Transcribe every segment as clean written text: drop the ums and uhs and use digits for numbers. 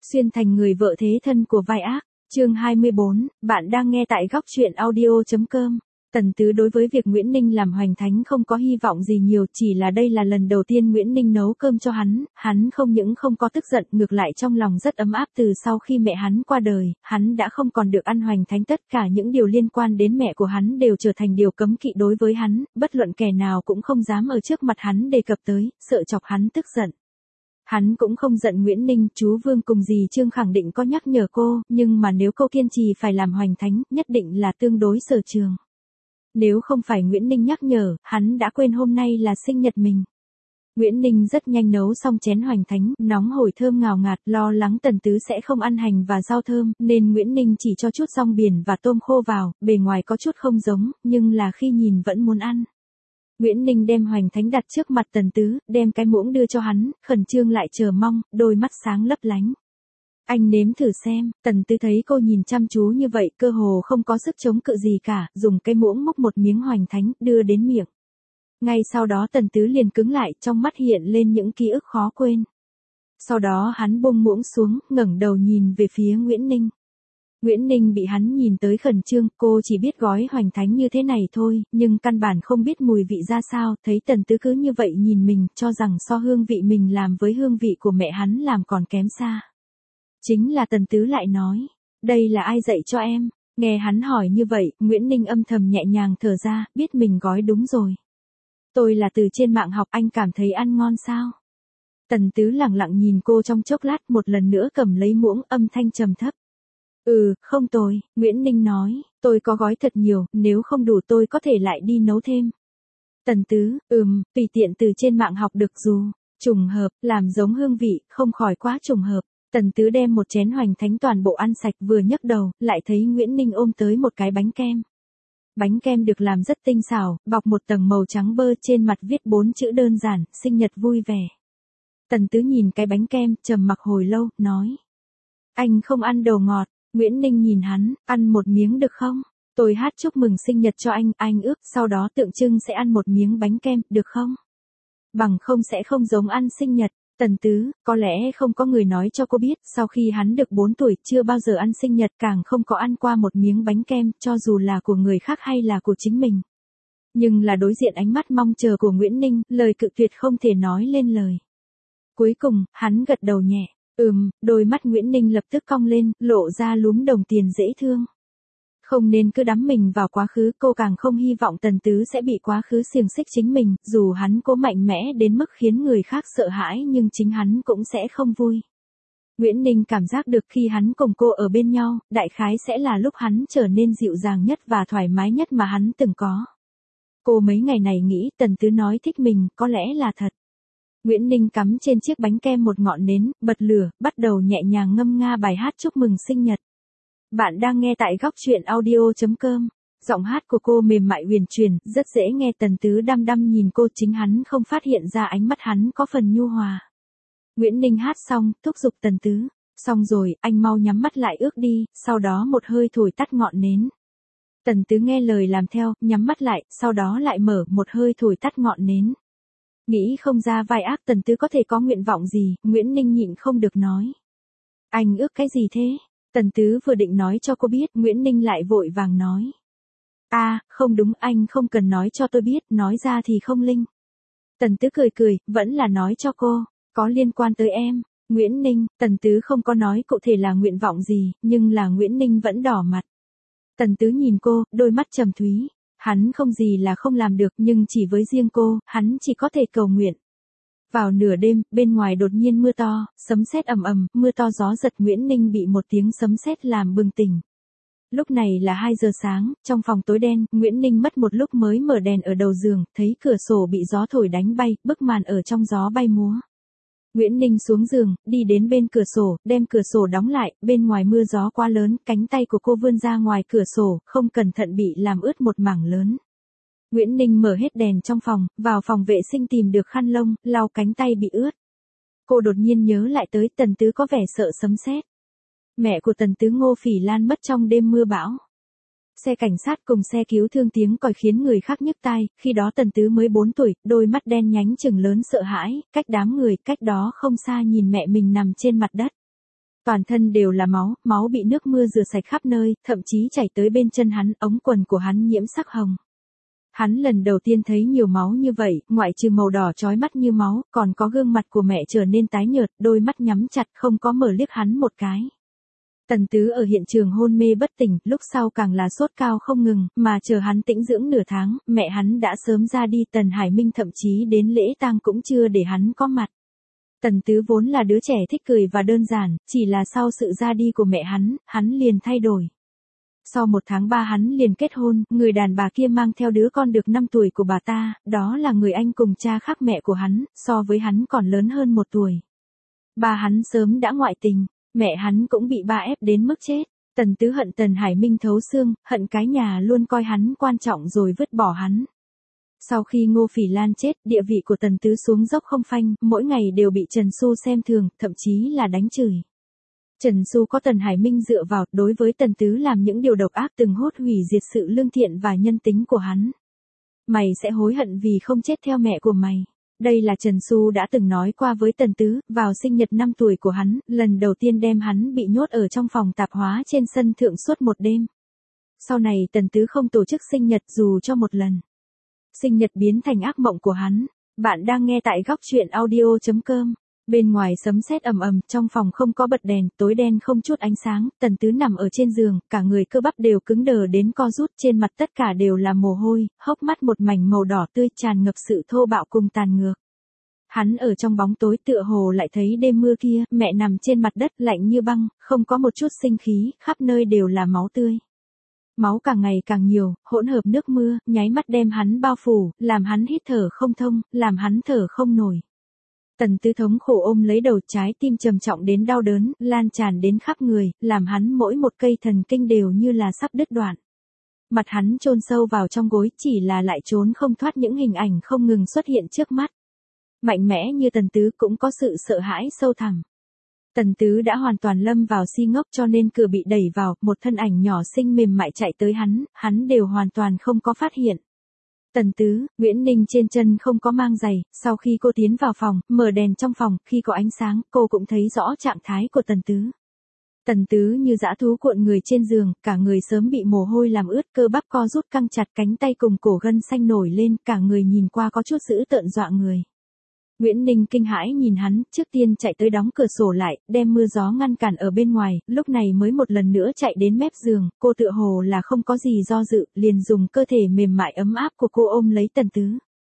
Xuyên thành người vợ thế thân của vai ác. Chương 24, bạn đang nghe tại góc truyện audio.com. Tần Tứ đối với việc Nguyễn Ninh làm hoành thánh không có hy vọng gì nhiều, chỉ là đây là lần đầu tiên Nguyễn Ninh nấu cơm cho hắn không những không có tức giận, ngược lại trong lòng rất ấm áp. Từ sau khi mẹ hắn qua đời, hắn đã không còn được ăn hoành thánh, tất cả những điều liên quan đến mẹ của hắn đều trở thành điều cấm kỵ đối với hắn, bất luận kẻ nào cũng không dám ở trước mặt hắn đề cập tới, sợ chọc hắn tức giận. Hắn cũng không giận Nguyễn Ninh, chú Vương cùng dì Trương khẳng định có nhắc nhở cô, nhưng mà nếu cô kiên trì phải làm hoành thánh, nhất định là tương đối sở trường. Nếu không phải Nguyễn Ninh nhắc nhở, hắn đã quên hôm nay là sinh nhật mình. Nguyễn Ninh rất nhanh nấu xong chén hoành thánh, nóng hổi thơm ngào ngạt, lo lắng Tần Tứ sẽ không ăn hành và rau thơm, nên Nguyễn Ninh chỉ cho chút rong biển và tôm khô vào, bề ngoài có chút không giống, nhưng là khi nhìn vẫn muốn ăn. Nguyễn Ninh đem hoành thánh đặt trước mặt Tần Tứ, đem cái muỗng đưa cho hắn, khẩn trương lại chờ mong, đôi mắt sáng lấp lánh. Anh nếm thử xem. Tần Tứ thấy cô nhìn chăm chú như vậy, cơ hồ không có sức chống cự gì cả, dùng cái muỗng múc một miếng hoành thánh, đưa đến miệng. Ngay sau đó Tần Tứ liền cứng lại, trong mắt hiện lên những ký ức khó quên. Sau đó hắn buông muỗng xuống, ngẩng đầu nhìn về phía Nguyễn Ninh. Nguyễn Ninh bị hắn nhìn tới khẩn trương, cô chỉ biết gói hoành thánh như thế này thôi, nhưng căn bản không biết mùi vị ra sao, thấy Tần Tứ cứ như vậy nhìn mình, cho rằng so hương vị mình làm với hương vị của mẹ hắn làm còn kém xa. Chính là Tần Tứ lại nói, đây là ai dạy cho em? Nghe hắn hỏi như vậy, Nguyễn Ninh âm thầm nhẹ nhàng thở ra, biết mình gói đúng rồi. Tôi là từ trên mạng học, anh cảm thấy ăn ngon sao? Tần Tứ lẳng lặng nhìn cô trong chốc lát, một lần nữa cầm lấy muỗng, âm thanh trầm thấp. Không tồi, Nguyễn Ninh nói, tôi có gói thật nhiều, nếu không đủ tôi có thể lại đi nấu thêm. Tần Tứ, tùy tiện từ trên mạng học được dù, trùng hợp, làm giống hương vị, không khỏi quá trùng hợp. Tần Tứ đem một chén hoành thánh toàn bộ ăn sạch, vừa nhấc đầu, lại thấy Nguyễn Ninh ôm tới một cái bánh kem. Bánh kem được làm rất tinh xảo, bọc một tầng màu trắng bơ, trên mặt viết 4 chữ đơn giản, sinh nhật vui vẻ. Tần Tứ nhìn cái bánh kem, trầm mặc hồi lâu, nói. Anh không ăn đồ ngọt. Nguyễn Ninh nhìn hắn, ăn một miếng được không? Tôi hát chúc mừng sinh nhật cho anh ước, sau đó tượng trưng sẽ ăn một miếng bánh kem, được không? Bằng không sẽ không giống ăn sinh nhật. Tần Tứ, có lẽ không có người nói cho cô biết, sau khi hắn được 4 tuổi, chưa bao giờ ăn sinh nhật, càng không có ăn qua một miếng bánh kem, cho dù là của người khác hay là của chính mình. Nhưng là đối diện ánh mắt mong chờ của Nguyễn Ninh, lời cự tuyệt không thể nói lên lời. Cuối cùng, hắn gật đầu nhẹ. Đôi mắt Nguyễn Ninh lập tức cong lên, lộ ra lúm đồng tiền dễ thương. Không nên cứ đắm mình vào quá khứ, cô càng không hy vọng Tần Tứ sẽ bị quá khứ xiềng xích chính mình, dù hắn cố mạnh mẽ đến mức khiến người khác sợ hãi nhưng chính hắn cũng sẽ không vui. Nguyễn Ninh cảm giác được khi hắn cùng cô ở bên nhau, đại khái sẽ là lúc hắn trở nên dịu dàng nhất và thoải mái nhất mà hắn từng có. Cô mấy ngày này nghĩ Tần Tứ nói thích mình, có lẽ là thật. Nguyễn Ninh cắm trên chiếc bánh kem một ngọn nến, bật lửa, bắt đầu nhẹ nhàng ngâm nga bài hát chúc mừng sinh nhật. Bạn đang nghe tại góc truyện audio.com. Giọng hát của cô mềm mại huyền chuyển, rất dễ nghe. Tần Tứ đăm đăm nhìn cô, chính hắn không phát hiện ra ánh mắt hắn có phần nhu hòa. Nguyễn Ninh hát xong, thúc giục Tần Tứ. Xong rồi, anh mau nhắm mắt lại ước đi, sau đó một hơi thổi tắt ngọn nến. Tần Tứ nghe lời làm theo, nhắm mắt lại, sau đó lại mở, một hơi thổi tắt ngọn nến. Nghĩ không ra vai ác Tần Tứ có thể có nguyện vọng gì, Nguyễn Ninh nhịn không được nói. Anh ước cái gì thế? Tần Tứ vừa định nói cho cô biết, Nguyễn Ninh lại vội vàng nói. Không đúng, anh không cần nói cho tôi biết, nói ra thì không linh. Tần Tứ cười, vẫn là nói cho cô, có liên quan tới em. Nguyễn Ninh, Tần Tứ không có nói cụ thể là nguyện vọng gì, nhưng là Nguyễn Ninh vẫn đỏ mặt. Tần Tứ nhìn cô, đôi mắt trầm thúy. Hắn không gì là không làm được, nhưng chỉ với riêng cô, hắn chỉ có thể cầu nguyện. Vào nửa đêm, bên ngoài đột nhiên mưa to, sấm sét ầm ầm, mưa to gió giật, Nguyễn Ninh bị một tiếng sấm sét làm bừng tỉnh. Lúc này là 2 giờ sáng, trong phòng tối đen, Nguyễn Ninh mất một lúc mới mở đèn ở đầu giường, thấy cửa sổ bị gió thổi đánh bay, bức màn ở trong gió bay múa. Nguyễn Ninh xuống giường, đi đến bên cửa sổ, đem cửa sổ đóng lại, bên ngoài mưa gió quá lớn, cánh tay của cô vươn ra ngoài cửa sổ, không cẩn thận bị làm ướt một mảng lớn. Nguyễn Ninh mở hết đèn trong phòng, vào phòng vệ sinh tìm được khăn lông, lau cánh tay bị ướt. Cô đột nhiên nhớ lại tới Tần Tứ có vẻ sợ sấm sét. Mẹ của Tần Tứ Ngô Phỉ Lan mất trong đêm mưa bão. Xe cảnh sát cùng xe cứu thương tiếng còi khiến người khác nhức tai, khi đó Tần Tứ mới 4 tuổi, đôi mắt đen nhánh trừng lớn sợ hãi, cách đám người, cách đó không xa nhìn mẹ mình nằm trên mặt đất. Toàn thân đều là máu, máu bị nước mưa rửa sạch khắp nơi, thậm chí chảy tới bên chân hắn, ống quần của hắn nhiễm sắc hồng. Hắn lần đầu tiên thấy nhiều máu như vậy, ngoại trừ màu đỏ chói mắt như máu, còn có gương mặt của mẹ trở nên tái nhợt, đôi mắt nhắm chặt không có mở liếc hắn một cái. Tần Tứ ở hiện trường hôn mê bất tỉnh, lúc sau càng là sốt cao không ngừng, mà chờ hắn tĩnh dưỡng nửa tháng, mẹ hắn đã sớm ra đi. Tần Hải Minh thậm chí đến lễ tang cũng chưa để hắn có mặt. Tần Tứ vốn là đứa trẻ thích cười và đơn giản, chỉ là sau sự ra đi của mẹ hắn liền thay đổi. Sau 1 tháng 3 hắn liền kết hôn, người đàn bà kia mang theo đứa con được 5 tuổi của bà ta, đó là người anh cùng cha khác mẹ của hắn, so với hắn còn lớn hơn 1 tuổi. Ba hắn sớm đã ngoại tình, mẹ hắn cũng bị ba ép đến mức chết. Tần Tứ hận Tần Hải Minh thấu xương, hận cái nhà luôn coi hắn quan trọng rồi vứt bỏ hắn. Sau khi Ngô Phỉ Lan chết, địa vị của Tần Tứ xuống dốc không phanh, mỗi ngày đều bị Trần Xu xem thường, thậm chí là đánh chửi. Trần Xu có Tần Hải Minh dựa vào, đối với Tần Tứ làm những điều độc ác từng hốt hủy diệt sự lương thiện và nhân tính của hắn. Mày sẽ hối hận vì không chết theo mẹ của mày. Đây là Trần Xu đã từng nói qua với Tần Tứ, vào sinh nhật 5 tuổi của hắn, lần đầu tiên đem hắn bị nhốt ở trong phòng tạp hóa trên sân thượng suốt 1 đêm. Sau này Tần Tứ không tổ chức sinh nhật dù cho 1 lần. Sinh nhật biến thành ác mộng của hắn. Bạn đang nghe tại góc truyện audio.com. Bên ngoài sấm sét ầm ầm, trong phòng không có bật đèn, tối đen không chút ánh sáng, Tần Tứ nằm ở trên giường, cả người cơ bắp đều cứng đờ đến co rút, trên mặt tất cả đều là mồ hôi, hốc mắt một mảnh màu đỏ tươi tràn ngập sự thô bạo cùng tàn ngược. Hắn ở trong bóng tối tựa hồ lại thấy đêm mưa kia, mẹ nằm trên mặt đất lạnh như băng, không có một chút sinh khí, khắp nơi đều là máu tươi. Máu càng ngày càng nhiều, hỗn hợp nước mưa, nháy mắt đem hắn bao phủ, làm hắn hít thở không thông, làm hắn thở không nổi. Tần Tứ thống khổ ôm lấy đầu, trái tim trầm trọng đến đau đớn, lan tràn đến khắp người, làm hắn mỗi một cây thần kinh đều như là sắp đứt đoạn. Mặt hắn chôn sâu vào trong gối, chỉ là lại trốn không thoát những hình ảnh không ngừng xuất hiện trước mắt. Mạnh mẽ như Tần Tứ cũng có sự sợ hãi sâu thẳm. Tần Tứ đã hoàn toàn lâm vào si ngốc cho nên cửa bị đẩy vào, một thân ảnh nhỏ xinh mềm mại chạy tới hắn đều hoàn toàn không có phát hiện. Tần Tứ, Nguyễn Ninh trên chân không có mang giày, sau khi cô tiến vào phòng, mở đèn trong phòng, khi có ánh sáng, cô cũng thấy rõ trạng thái của Tần Tứ. Tần Tứ như dã thú cuộn người trên giường, cả người sớm bị mồ hôi làm ướt, cơ bắp co rút căng chặt, cánh tay cùng cổ gân xanh nổi lên, cả người nhìn qua có chút dữ tợn dọa người. Nguyễn Ninh kinh hãi nhìn hắn, trước tiên chạy tới đóng cửa sổ lại, đem mưa gió ngăn cản ở bên ngoài, lúc này mới một lần nữa chạy đến mép giường, cô tựa hồ là không có gì do dự, liền dùng cơ thể mềm mại ấm áp của cô ôm lấy Tần Tứ.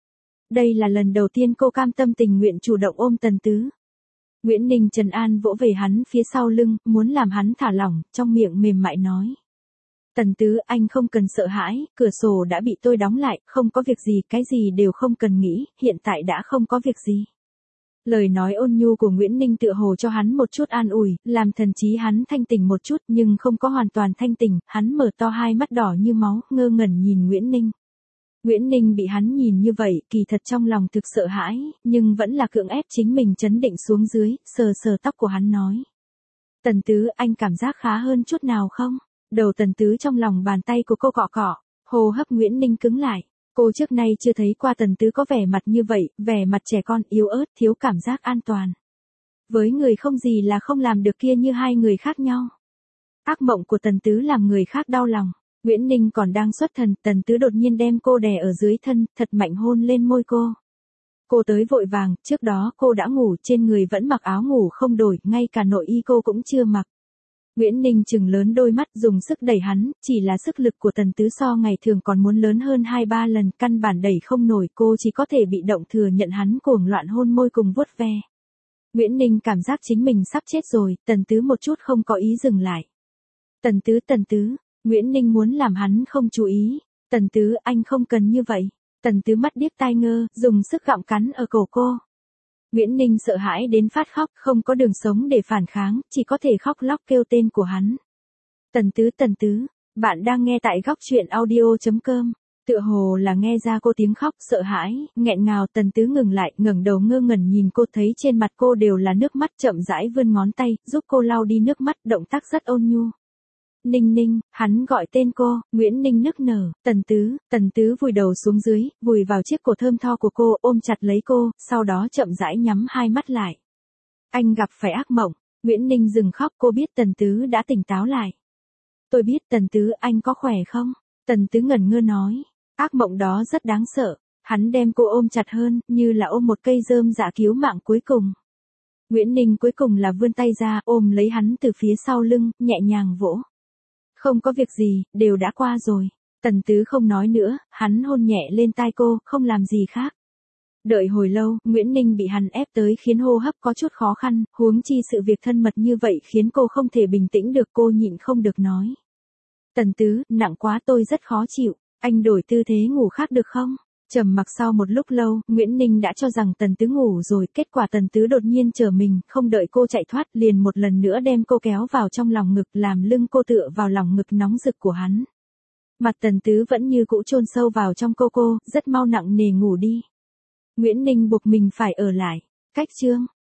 Đây là lần đầu tiên cô cam tâm tình nguyện chủ động ôm Tần Tứ. Nguyễn Ninh trấn an vỗ về hắn phía sau lưng, muốn làm hắn thả lỏng, trong miệng mềm mại nói. Tần Tứ, anh không cần sợ hãi, cửa sổ đã bị tôi đóng lại, không có việc gì, cái gì đều không cần nghĩ, hiện tại đã không có việc gì. Lời nói ôn nhu của Nguyễn Ninh tựa hồ cho hắn một chút an ủi, làm thần trí hắn thanh tỉnh một chút nhưng không có hoàn toàn thanh tỉnh, hắn mở to hai mắt đỏ như máu, ngơ ngẩn nhìn Nguyễn Ninh. Nguyễn Ninh bị hắn nhìn như vậy, kỳ thật trong lòng thực sợ hãi, nhưng vẫn là cưỡng ép chính mình trấn định xuống dưới, sờ sờ tóc của hắn nói. Tần Tứ, anh cảm giác khá hơn chút nào không? Đầu Tần Tứ trong lòng bàn tay của cô cọ cọ, hô hấp Nguyễn Ninh cứng lại. Cô trước nay chưa thấy qua Tần Tứ có vẻ mặt như vậy, vẻ mặt trẻ con, yếu ớt, thiếu cảm giác an toàn. Với người không gì là không làm được kia như hai người khác nhau. Ác mộng của Tần Tứ làm người khác đau lòng. Nguyễn Ninh còn đang xuất thần, Tần Tứ đột nhiên đem cô đè ở dưới thân, thật mạnh hôn lên môi cô. Cô tới vội vàng, trước đó cô đã ngủ, trên người vẫn mặc áo ngủ không đổi, ngay cả nội y cô cũng chưa mặc. Nguyễn Ninh trừng lớn đôi mắt dùng sức đẩy hắn, chỉ là sức lực của Tần Tứ so ngày thường còn muốn lớn hơn 2-3 lần, căn bản đẩy không nổi, cô chỉ có thể bị động thừa nhận hắn cuồng loạn hôn môi cùng vuốt ve. Nguyễn Ninh cảm giác chính mình sắp chết rồi, Tần Tứ một chút không có ý dừng lại. Tần Tứ, Nguyễn Ninh muốn làm hắn không chú ý. Tần Tứ, anh không cần như vậy. Tần Tứ mắt điếc tai ngơ, dùng sức gặm cắn ở cổ cô. Nguyễn Ninh sợ hãi đến phát khóc, không có đường sống để phản kháng, chỉ có thể khóc lóc kêu tên của hắn. Tần Tứ, bạn đang nghe tại góc truyện audio.com. Tựa hồ là nghe ra cô tiếng khóc sợ hãi, nghẹn ngào. Tần Tứ ngừng lại, ngẩng đầu ngơ ngẩn nhìn cô, thấy trên mặt cô đều là nước mắt, chậm rãi vươn ngón tay, giúp cô lau đi nước mắt, động tác rất ôn nhu. Ninh, hắn gọi tên cô. Nguyễn Ninh nức nở. Tần Tứ vùi đầu xuống dưới, vùi vào chiếc cổ thơm tho của cô, ôm chặt lấy cô, sau đó chậm rãi nhắm hai mắt lại. Anh gặp phải ác mộng. Nguyễn Ninh dừng khóc, cô biết Tần Tứ đã tỉnh táo lại. Tôi biết Tần Tứ, anh có khỏe không? Tần Tứ ngẩn ngơ nói. Ác mộng đó rất đáng sợ. Hắn đem cô ôm chặt hơn, như là ôm một cây rơm dạ cứu mạng cuối cùng. Nguyễn Ninh cuối cùng là vươn tay ra, ôm lấy hắn từ phía sau lưng, nhẹ nhàng vỗ. Không có việc gì, đều đã qua rồi. Tần Tứ không nói nữa, hắn hôn nhẹ lên tai cô, không làm gì khác. Đợi hồi lâu, Nguyễn Ninh bị hắn ép tới khiến hô hấp có chút khó khăn, huống chi sự việc thân mật như vậy khiến cô không thể bình tĩnh được, cô nhịn không được nói. Tần Tứ, nặng quá, tôi rất khó chịu, anh đổi tư thế ngủ khác được không? Trầm mặc sau một lúc lâu, Nguyễn Ninh đã cho rằng Tần Tứ ngủ rồi, kết quả Tần Tứ đột nhiên trở mình, không đợi cô chạy thoát, liền một lần nữa đem cô kéo vào trong lòng ngực, làm lưng cô tựa vào lòng ngực nóng rực của hắn. Mặt Tần Tứ vẫn như cũ chôn sâu vào trong cô, rất mau nặng nề ngủ đi. Nguyễn Ninh buộc mình phải ở lại. Cách chương